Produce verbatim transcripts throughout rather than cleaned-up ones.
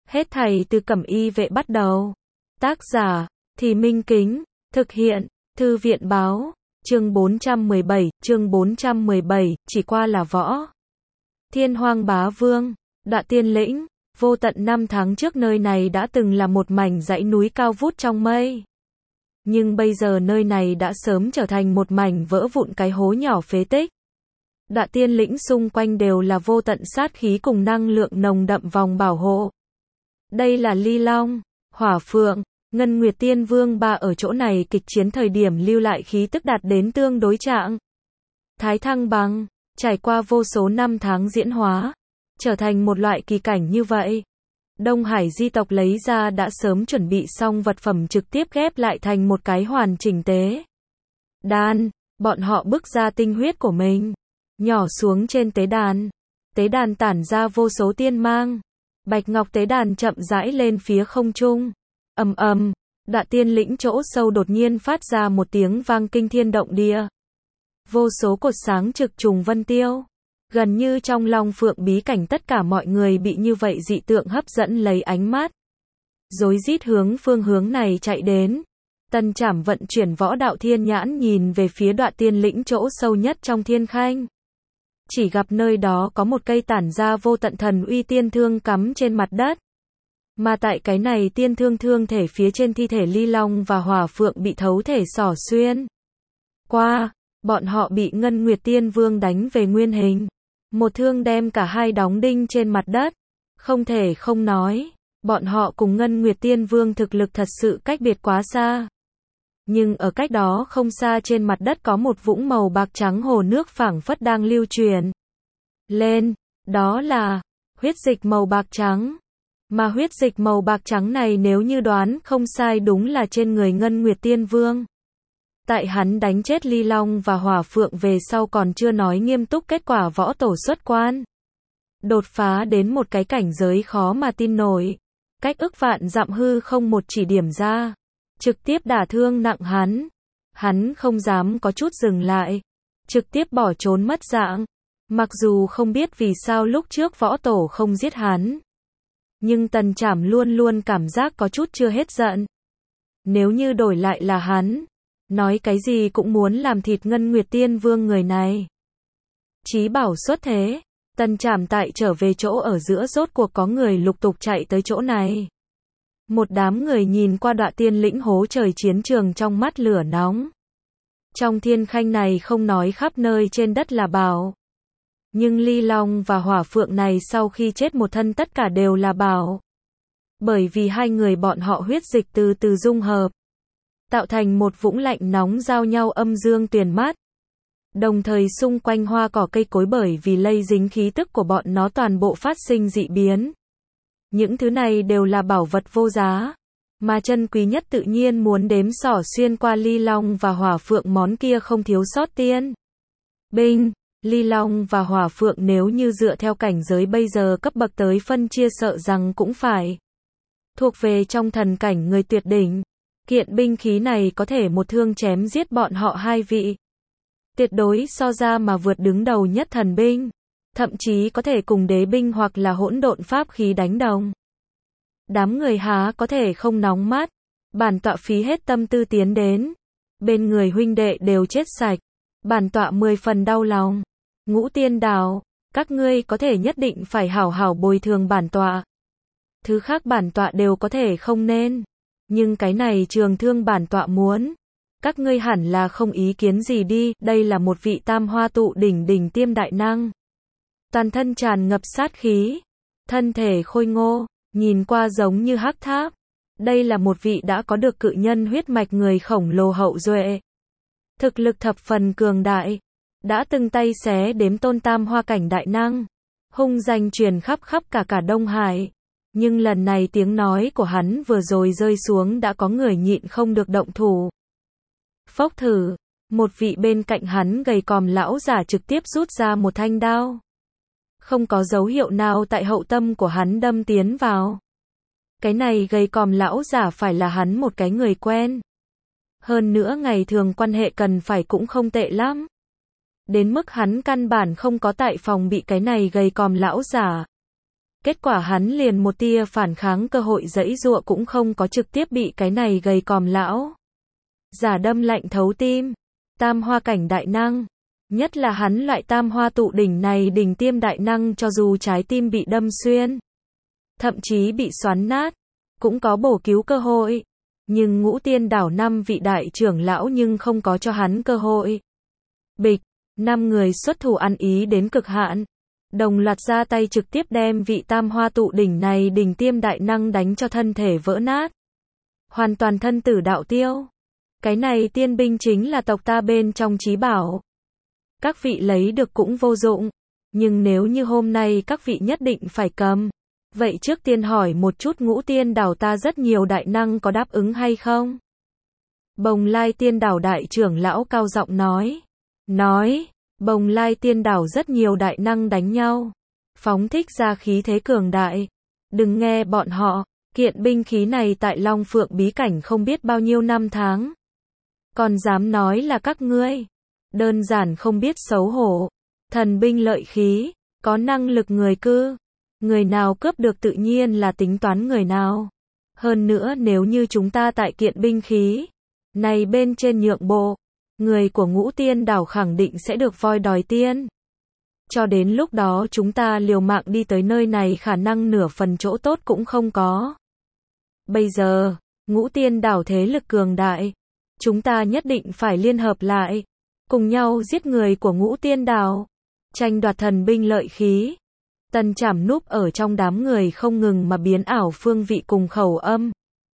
Hết thảy từ Cẩm Y Vệ bắt đầu. Tác giả, Thì Minh Kính, thực hiện, Thư viện báo, chương bốn trăm mười bảy, chương bốn trăm mười bảy, chỉ qua là võ. Thiên Hoang Bá Vương, Đoạ Tiên Lĩnh, vô tận năm tháng trước nơi này đã từng là một mảnh dãy núi cao vút trong mây. Nhưng bây giờ nơi này đã sớm trở thành một mảnh vỡ vụn cái hố nhỏ phế tích. Đoạ Tiên Lĩnh xung quanh đều là vô tận sát khí cùng năng lượng nồng đậm vòng bảo hộ. Đây là Ly Long, Hỏa Phượng, Ngân Nguyệt Tiên Vương ba ở chỗ này kịch chiến thời điểm lưu lại khí tức đạt đến tương đối trạng. Thái thăng bằng, trải qua vô số năm tháng diễn hóa, trở thành một loại kỳ cảnh như vậy. Đông Hải di tộc lấy ra đã sớm chuẩn bị xong vật phẩm trực tiếp ghép lại thành một cái hoàn chỉnh tế đàn, bọn họ bước ra tinh huyết của mình, nhỏ xuống trên tế đàn. Tế đàn tản ra vô số tiên mang. Bạch ngọc tế đàn chậm rãi lên phía không trung. Ầm ầm, Đoạ Tiên Lĩnh chỗ sâu đột nhiên phát ra một tiếng vang kinh thiên động địa. Vô số cột sáng trực trùng vân tiêu. Gần như trong Long Phượng bí cảnh tất cả mọi người bị như vậy dị tượng hấp dẫn lấy ánh mắt. Rối rít hướng phương hướng này chạy đến. Tân Trảm vận chuyển võ đạo thiên nhãn nhìn về phía Đoạ Tiên Lĩnh chỗ sâu nhất trong thiên khanh. Chỉ gặp nơi đó có một cây tản ra vô tận thần uy tiên thương cắm trên mặt đất. Mà tại cái này tiên thương thương thể phía trên thi thể Ly Long và Hỏa Phượng bị thấu thể xỏ xuyên qua, bọn họ bị Ngân Nguyệt Tiên Vương đánh về nguyên hình. Một thương đem cả hai đóng đinh trên mặt đất. Không thể không nói, bọn họ cùng Ngân Nguyệt Tiên Vương thực lực thật sự cách biệt quá xa. Nhưng ở cách đó không xa trên mặt đất có một vũng màu bạc trắng hồ nước phảng phất đang lưu truyền lên, đó là huyết dịch màu bạc trắng. Mà huyết dịch màu bạc trắng này nếu như đoán không sai đúng là trên người Ngân Nguyệt Tiên Vương. Tại hắn đánh chết Ly Long và Hỏa Phượng về sau còn chưa nói nghiêm túc kết quả võ tổ xuất quan. Đột phá đến một cái cảnh giới khó mà tin nổi. Cách ức vạn dặm hư không một chỉ điểm ra. Trực tiếp đả thương nặng hắn. Hắn không dám có chút dừng lại. Trực tiếp bỏ trốn mất dạng. Mặc dù không biết vì sao lúc trước võ tổ không giết hắn. Nhưng Tần Trảm luôn luôn cảm giác có chút chưa hết giận. Nếu như đổi lại là hắn, nói cái gì cũng muốn làm thịt Ngân Nguyệt Tiên Vương người này. Chí bảo xuất thế, Tần Trảm tại trở về chỗ ở giữa rốt cuộc có người lục tục chạy tới chỗ này. Một đám người nhìn qua Đoạ Tiên Lĩnh hố trời chiến trường trong mắt lửa nóng. Trong thiên khanh này không nói khắp nơi trên đất là bảo. Nhưng Ly Long và Hỏa Phượng này sau khi chết một thân tất cả đều là bảo. Bởi vì hai người bọn họ huyết dịch từ từ dung hợp. Tạo thành một vũng lạnh nóng giao nhau âm dương tuyền mát. Đồng thời xung quanh hoa cỏ cây cối bởi vì lây dính khí tức của bọn nó toàn bộ phát sinh dị biến. Những thứ này đều là bảo vật vô giá. Mà chân quý nhất tự nhiên muốn đếm xỏ xuyên qua Ly Long và Hỏa Phượng món kia không thiếu sót tiên binh. Ly Long và Hỏa Phượng nếu như dựa theo cảnh giới bây giờ cấp bậc tới phân chia sợ rằng cũng phải thuộc về trong thần cảnh người tuyệt đỉnh. Kiện binh khí này có thể một thương chém giết bọn họ hai vị. Tuyệt đối so ra mà vượt đứng đầu nhất thần binh. Thậm chí có thể cùng đế binh hoặc là hỗn độn pháp khí đánh đồng. Đám người há có thể không nóng mắt. Bản tọa phí hết tâm tư tiến đến. Bên người huynh đệ đều chết sạch. Bản tọa mười phần đau lòng. Ngũ Tiên Đào, các ngươi có thể nhất định phải hảo hảo bồi thường bản tọa. Thứ khác bản tọa đều có thể không nên. Nhưng cái này trường thương bản tọa muốn. Các ngươi hẳn là không ý kiến gì đi, đây là một vị tam hoa tụ đỉnh đỉnh tiêm đại năng. Toàn thân tràn ngập sát khí. Thân thể khôi ngô, nhìn qua giống như hắc tháp. Đây là một vị đã có được cự nhân huyết mạch người khổng lồ hậu duệ. Thực lực thập phần cường đại. Đã từng tay xé đếm tôn tam hoa cảnh đại năng. Hung danh truyền khắp khắp cả cả Đông Hải. Nhưng lần này tiếng nói của hắn vừa rồi rơi xuống đã có người nhịn không được động thủ. Phốc thử, một vị bên cạnh hắn gầy còm lão giả trực tiếp rút ra một thanh đao. Không có dấu hiệu nào tại hậu tâm của hắn đâm tiến vào. Cái này gầy còm lão giả phải là hắn một cái người quen. Hơn nữa ngày thường quan hệ cần phải cũng không tệ lắm. Đến mức hắn căn bản không có tại phòng bị cái này gầy còm lão giả. Kết quả hắn liền một tia phản kháng cơ hội giãy giụa cũng không có, trực tiếp bị cái này gầy còm lão giả đâm lạnh thấu tim. Tam hoa cảnh đại năng, nhất là hắn loại tam hoa tụ đỉnh này đỉnh tiêm đại năng, cho dù trái tim bị đâm xuyên, thậm chí bị xoắn nát, cũng có bổ cứu cơ hội. Nhưng Ngũ Tiên Đảo năm vị đại trưởng lão nhưng không có cho hắn cơ hội. Bịch, năm người xuất thủ ăn ý đến cực hạn, đồng loạt ra tay trực tiếp đem vị tam hoa tụ đỉnh này đỉnh tiêm đại năng đánh cho thân thể vỡ nát, hoàn toàn thân tử đạo tiêu. Cái này tiên binh chính là tộc ta bên trong chí bảo. Các vị lấy được cũng vô dụng, nhưng nếu như hôm nay các vị nhất định phải cầm, vậy trước tiên hỏi một chút Ngũ Tiên Đảo ta rất nhiều đại năng có đáp ứng hay không? Bồng Lai Tiên Đảo đại trưởng lão cao giọng nói. Nói, Bồng Lai Tiên Đảo rất nhiều đại năng đánh nhau, phóng thích ra khí thế cường đại. Đừng nghe bọn họ, kiện binh khí này tại Long Phượng bí cảnh không biết bao nhiêu năm tháng. Còn dám nói là các ngươi, đơn giản không biết xấu hổ. Thần binh lợi khí, có năng lực người cư, người nào cướp được tự nhiên là tính toán người nào. Hơn nữa nếu như chúng ta tại kiện binh khí này bên trên nhượng bộ, người của Ngũ Tiên Đảo khẳng định sẽ được voi đòi tiên. Cho đến lúc đó chúng ta liều mạng đi tới nơi này khả năng nửa phần chỗ tốt cũng không có. Bây giờ, Ngũ Tiên Đảo thế lực cường đại, chúng ta nhất định phải liên hợp lại, cùng nhau giết người của Ngũ Tiên Đảo, tranh đoạt thần binh lợi khí. Tần Trảm núp ở trong đám người không ngừng mà biến ảo phương vị cùng khẩu âm,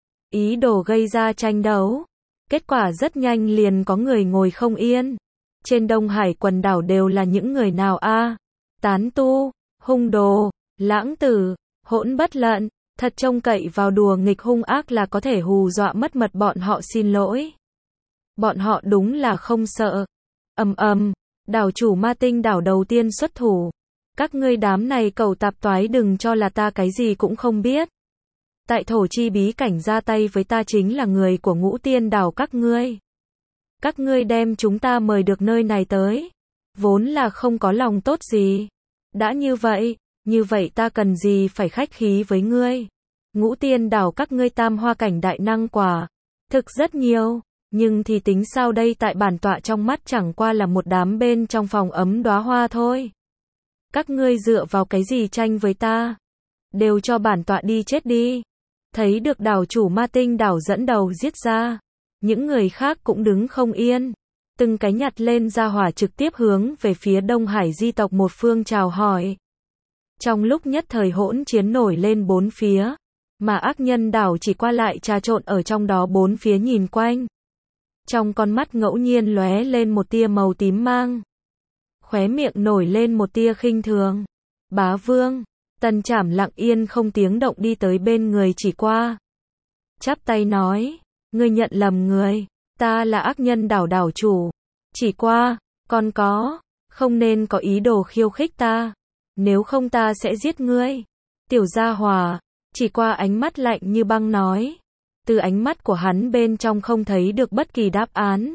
ý đồ gây ra tranh đấu. Kết quả rất nhanh liền có người ngồi không yên. Trên Đông Hải quần đảo đều là những người nào a? À? Tán tu, hung đồ, lãng tử, hỗn bất lận, thật trông cậy vào đùa nghịch hung ác là có thể hù dọa mất mật bọn họ, xin lỗi. Bọn họ đúng là không sợ. Ầm ầm, đảo chủ Ma Tinh Đảo đầu tiên xuất thủ. Các ngươi đám này cầu tạp toái đừng cho là ta cái gì cũng không biết. Tại thổ chi bí cảnh ra tay với ta chính là người của Ngũ Tiên Đảo các ngươi. Các ngươi đem chúng ta mời được nơi này tới, vốn là không có lòng tốt gì. Đã như vậy, như vậy ta cần gì phải khách khí với ngươi. Ngũ Tiên Đảo các ngươi tam hoa cảnh đại năng quả thực rất nhiều, nhưng thì tính sao đây, tại bản tọa trong mắt chẳng qua là một đám bên trong phòng ấm đóa hoa thôi. Các ngươi dựa vào cái gì tranh với ta? Đều cho bản tọa đi chết đi. Thấy được đảo chủ Ma Tinh Đảo dẫn đầu giết ra, những người khác cũng đứng không yên, từng cái nhặt lên ra hỏa trực tiếp hướng về phía Đông Hải di tộc một phương chào hỏi. Trong lúc nhất thời hỗn chiến nổi lên bốn phía, mà ác nhân đảo chỉ qua lại trà trộn ở trong đó bốn phía nhìn quanh. Trong con mắt ngẫu nhiên lóe lên một tia màu tím mang, khóe miệng nổi lên một tia khinh thường. Bá Vương, Tần Trảm lặng yên không tiếng động đi tới bên người chỉ qua, chắp tay nói, ngươi nhận lầm người, ta là ác nhân đảo đảo chủ. Chỉ qua, còn có, không nên có ý đồ khiêu khích ta, nếu không ta sẽ giết ngươi. Tiểu gia hòa, chỉ qua ánh mắt lạnh như băng nói, từ ánh mắt của hắn bên trong không thấy được bất kỳ đáp án.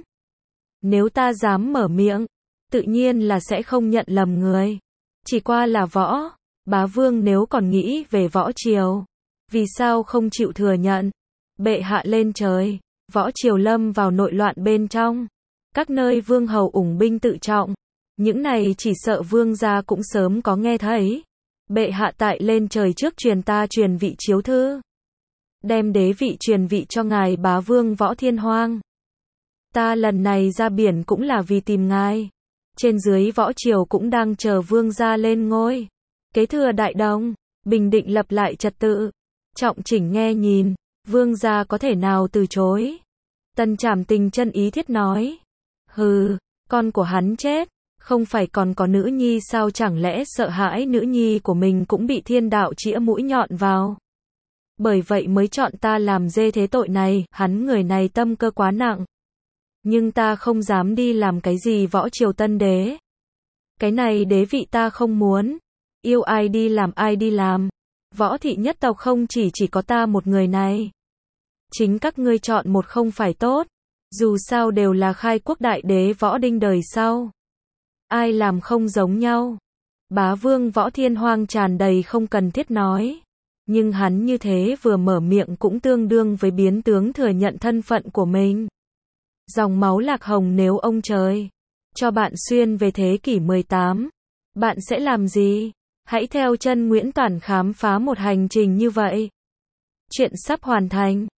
Nếu ta dám mở miệng, tự nhiên là sẽ không nhận lầm người. Chỉ qua là võ, Bá Vương nếu còn nghĩ về võ triều, vì sao không chịu thừa nhận? Bệ hạ lên trời, võ triều lâm vào nội loạn bên trong, các nơi vương hầu ủng binh tự trọng, những này chỉ sợ vương gia cũng sớm có nghe thấy. Bệ hạ tại lên trời trước truyền ta truyền vị chiếu thư, đem đế vị truyền vị cho ngài Bá Vương Võ Thiên Hoang. Ta lần này ra biển cũng là vì tìm ngài. Trên dưới võ triều cũng đang chờ vương gia lên ngôi, kế thừa đại đồng, bình định lập lại trật tự, trọng chỉnh nghe nhìn, vương gia có thể nào từ chối. Tần Trảm tình chân ý thiết nói, hừ, con của hắn chết, không phải còn có nữ nhi sao, chẳng lẽ sợ hãi nữ nhi của mình cũng bị thiên đạo chĩa mũi nhọn vào. Bởi vậy mới chọn ta làm dê thế tội này, hắn người này tâm cơ quá nặng. Nhưng ta không dám đi làm cái gì võ triều tân đế. Cái này đế vị ta không muốn. Yêu ai đi làm ai đi làm. Võ thị nhất tộc không chỉ chỉ có ta một người này. Chính các ngươi chọn một không phải tốt. Dù sao đều là khai quốc đại đế võ đinh đời sau. Ai làm không giống nhau. Bá vương Võ Thiên Hoang tràn đầy không cần thiết nói. Nhưng hắn như thế vừa mở miệng cũng tương đương với biến tướng thừa nhận thân phận của mình. Dòng máu Lạc Hồng nếu ông trời cho bạn xuyên về thế kỷ mười tám, bạn sẽ làm gì? Hãy theo chân Nguyễn Toản khám phá một hành trình như vậy. Chuyện sắp hoàn thành.